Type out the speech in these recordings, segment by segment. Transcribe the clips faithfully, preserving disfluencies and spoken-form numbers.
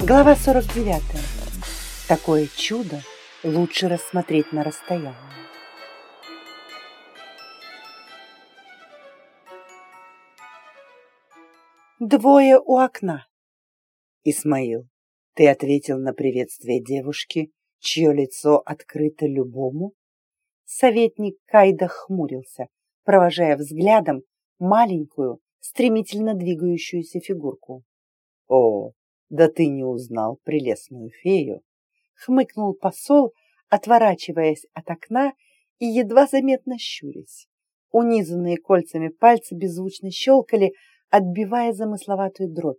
Глава сорок девятая. Такое чудо лучше рассмотреть на расстоянии. Двое у окна. Исмаил, ты ответил на приветствие девушки, чье лицо открыто любому? Советник Кайда хмурился, провожая взглядом маленькую, стремительно двигающуюся фигурку. О, да ты не узнал прелестную фею, хмыкнул посол, отворачиваясь от окна и едва заметно щурясь. Унизанные кольцами пальцы беззвучно щелкали, отбивая замысловатую дробь.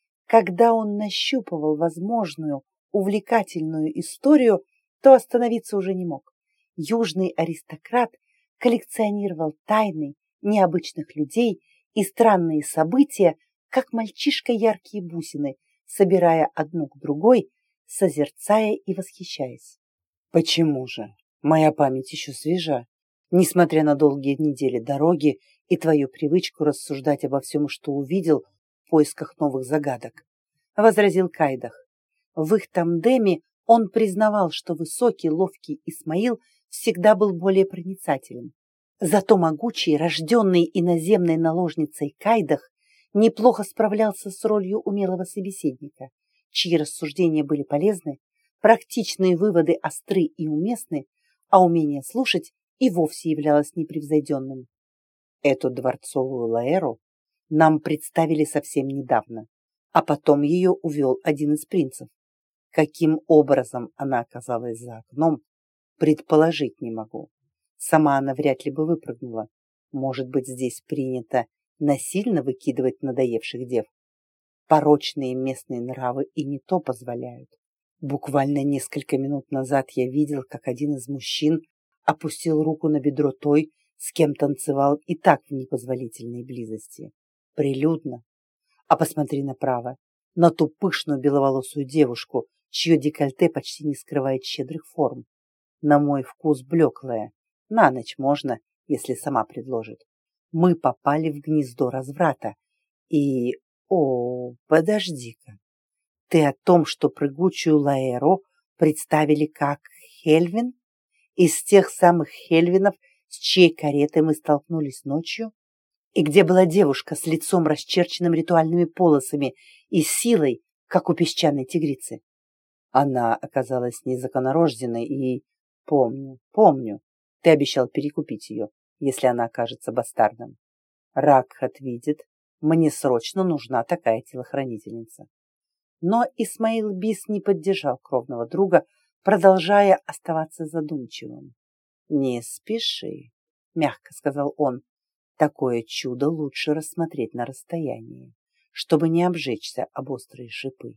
Когда он нащупывал возможную, увлекательную историю, то остановиться уже не мог. Южный аристократ коллекционировал тайны необычных людей и странные события, как мальчишка яркие бусины, собирая одну к другой, созерцая и восхищаясь. Почему же? Моя память еще свежа, несмотря на долгие недели дороги и твою привычку рассуждать обо всем, что увидел в поисках новых загадок, возразил Кайдах. В их тандеме он признавал, что высокий, ловкий Исмаил всегда был более проницателен. Зато могучий, рожденный иноземной наложницей Кайдах неплохо справлялся с ролью умелого собеседника, чьи рассуждения были полезны, практичные выводы остры и уместны, а умение слушать и вовсе являлось непревзойденным. Эту дворцовую Лаэру нам представили совсем недавно, а потом ее увел один из принцев. Каким образом она оказалась за окном, предположить не могу. Сама она вряд ли бы выпрыгнула. Может быть, здесь принято насильно выкидывать надоевших дев? Порочные местные нравы и не то позволяют. Буквально несколько минут назад я видел, как один из мужчин опустил руку на бедро той, с кем танцевал и так в непозволительной близости. Прилюдно. А посмотри направо, на ту пышную беловолосую девушку, чье декольте почти не скрывает щедрых форм. На мой вкус блеклая. На ночь можно, если сама предложит. Мы попали в гнездо разврата. И... О, подожди-ка. Ты о том, что прыгучую Лаэру представили как Хельвин? Из тех самых Хельвинов, с чьей каретой мы столкнулись ночью? И где была девушка с лицом, расчерченным ритуальными полосами и силой, как у песчаной тигрицы? Она оказалась незаконнорожденной и... Помню, помню, ты обещал перекупить ее, если она окажется бастардом. Ракхат видит, мне срочно нужна такая телохранительница. Но Исмаил Бис не поддержал кровного друга, продолжая оставаться задумчивым. «Не спеши», — мягко сказал он, — «такое чудо лучше рассмотреть на расстоянии, чтобы не обжечься об острые шипы».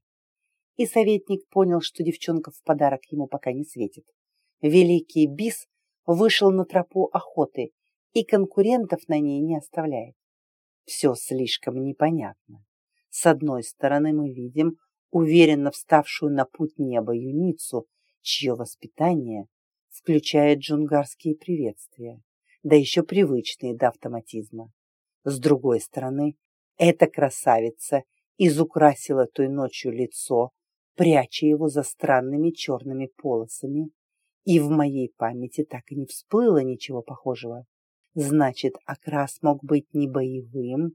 И советник понял, что девчонка в подарок ему пока не светит. Великий Бис вышел на тропу охоты и конкурентов на ней не оставляет. Все слишком непонятно. С одной стороны мы видим уверенно вставшую на путь неба юницу, чье воспитание включает джунгарские приветствия, да еще привычные до автоматизма. С другой стороны, эта красавица изукрасила той ночью лицо, пряча его за странными черными полосами, и в моей памяти так и не всплыло ничего похожего. Значит, окрас мог быть не боевым,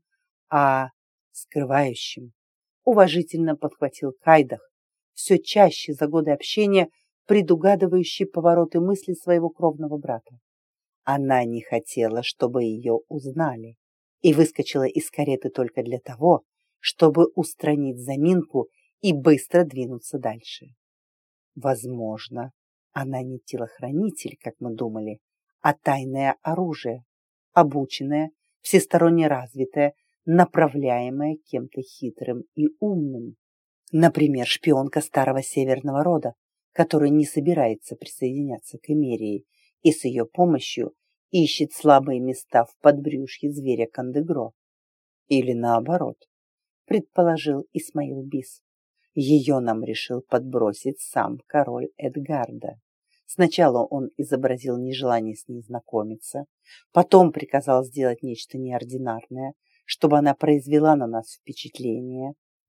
а скрывающим. Уважительно подхватил Кайдах, все чаще за годы общения предугадывающий повороты мысли своего кровного брата. Она не хотела, чтобы ее узнали, и выскочила из кареты только для того, чтобы устранить заминку и быстро двинуться дальше. Возможно, она не телохранитель, как мы думали, а тайное оружие, обученное, всесторонне развитое, направляемое кем-то хитрым и умным. Например, шпионка старого северного рода, который не собирается присоединяться к Эмерии и с ее помощью ищет слабые места в подбрюшье зверя Кандегро. Или наоборот, предположил Исмаил Бис. Ее нам решил подбросить сам король Эдгарда. Сначала он изобразил нежелание с ней знакомиться, потом приказал сделать нечто неординарное, чтобы она произвела на нас впечатление,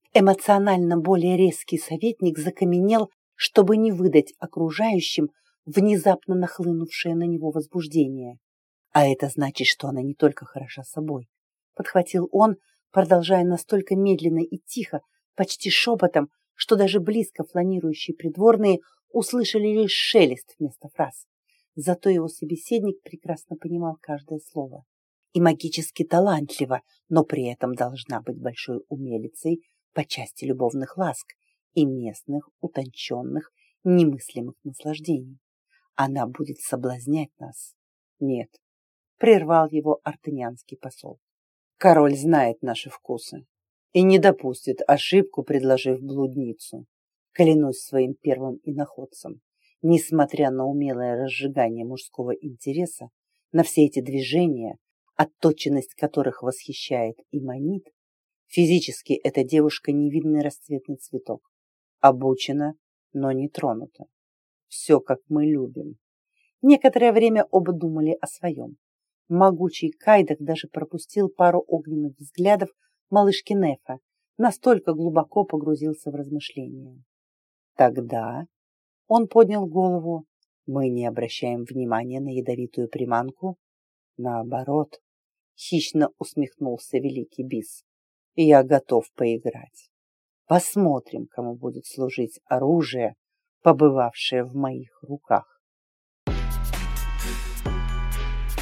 Эмоционально более резкий советник закаменел, чтобы не выдать окружающим внезапно нахлынувшее на него возбуждение. А это значит, что она не только хороша собой, подхватил он, продолжая настолько медленно и тихо, почти шепотом, что даже близко фланирующие придворные услышали лишь шелест вместо фраз. Зато его собеседник прекрасно понимал каждое слово. И магически талантлива, но при этом должна быть большой умелицей по части любовных ласк и местных, утонченных, немыслимых наслаждений. Она будет соблазнять нас. Нет, прервал его артенианский посол. Король знает наши вкусы и не допустит ошибку, предложив блудницу. Клянусь своим первым иноходцем, несмотря на умелое разжигание мужского интереса, на все эти движения, отточенность которых восхищает и манит, физически эта девушка невинный расцветный цветок, обучена, но не тронута. Все, как мы любим. Некоторое время оба думали о своем. Могучий Кайдах даже пропустил пару огненных взглядов малышки Нефа, настолько глубоко погрузился в размышления. Тогда он поднял голову. Мы не обращаем внимания на ядовитую приманку. Наоборот, хищно усмехнулся великий бис. Я готов поиграть. Посмотрим, кому будет служить оружие, побывавшее в моих руках.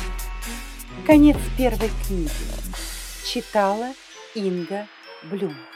Конец первой книги. Читала Инга Блюм.